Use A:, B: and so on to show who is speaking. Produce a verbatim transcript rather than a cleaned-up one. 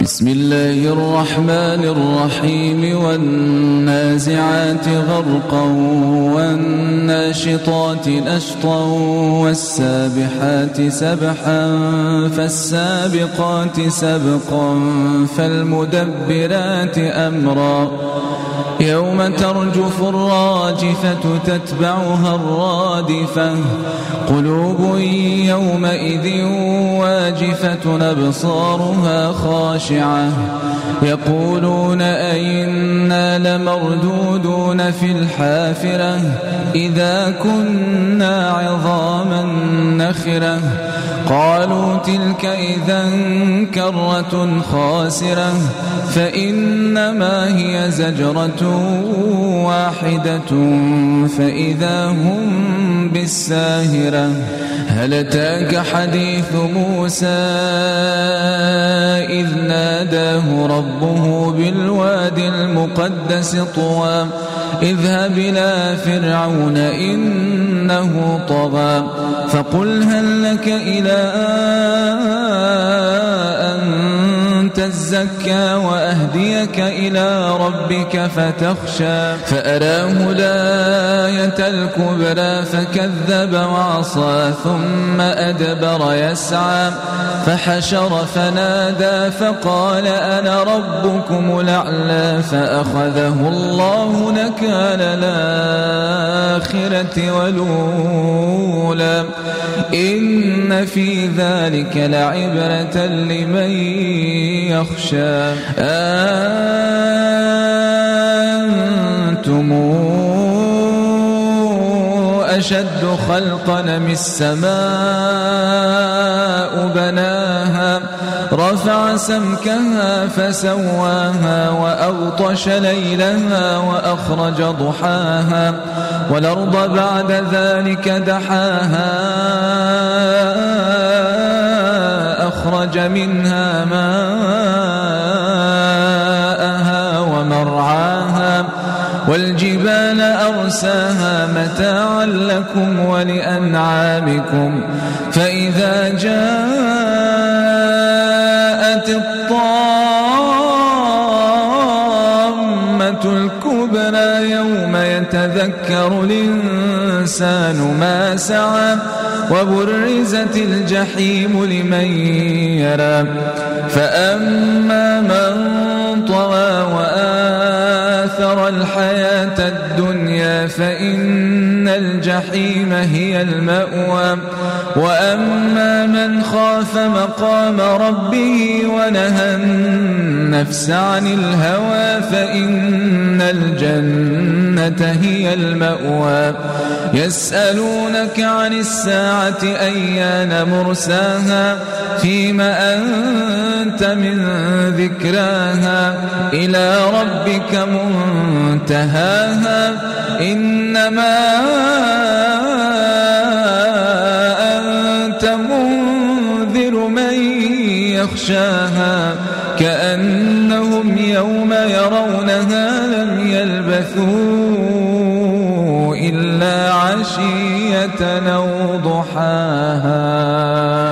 A: بسم الله الرحمن الرحيم والنازعات غرقا والناشطات نشطا والسابحات سبحا فالسابقات سبقا فالمدبرات أمرا يوم ترجف الراجفة تتبعها الرادفة قلوب يومئذ واجفة أبصارها خاشعة يقولون أئنا لمردودون في الحافرة إذا كنا عظاما نخرة قالوا تلك إذا كرة خاسرة فإنما هي زجرة واحدة فإذا هم بالساهرة هل أتاك حديث موسى إذ ناداه ربه بالوادي المقدس طوى اذهب إلى فرعون إنه طغى فقل هل لك إلى أن تزكى وأهديك إلى ربك فتخشى فأراه الآية الكبرى فكذب وعصى ثم أدبر يسعى فحشر فنادى فقال أنا ربكم الأعلى فأخذه الله نكال الآخرة والأولى إن في ذلك لعبرة لمن يخشى أنتم أشد خلقا من السماء بناها رفع سمكها فسواها وأغطش ليلها وأخرج ضحاها والأرض بعد ذلك دحاها أخرج منها ماءها ومرعاها والجبال أرساها متاعا لكم ولأنعامكم فإذا جاءت الطامة الكبرى يوم يتذكر الإنسان ما سعى وبرزت الجحيم لمن يرى فأما من طغى وآثر الحياة الدنيا فإن الجحيم هي المأوى وأما من خاف مقام ربه ونهى النفس عن الهوى فإن الجنة هي المأوى يسألونك عن الساعة أيان مرساها فيما أنت من ذكراها إلى ربك منتهاها إنما أنت منذر من يخشاها كأنهم يوم يرونها لم يلبثوا إلا عشية أو ضحاها.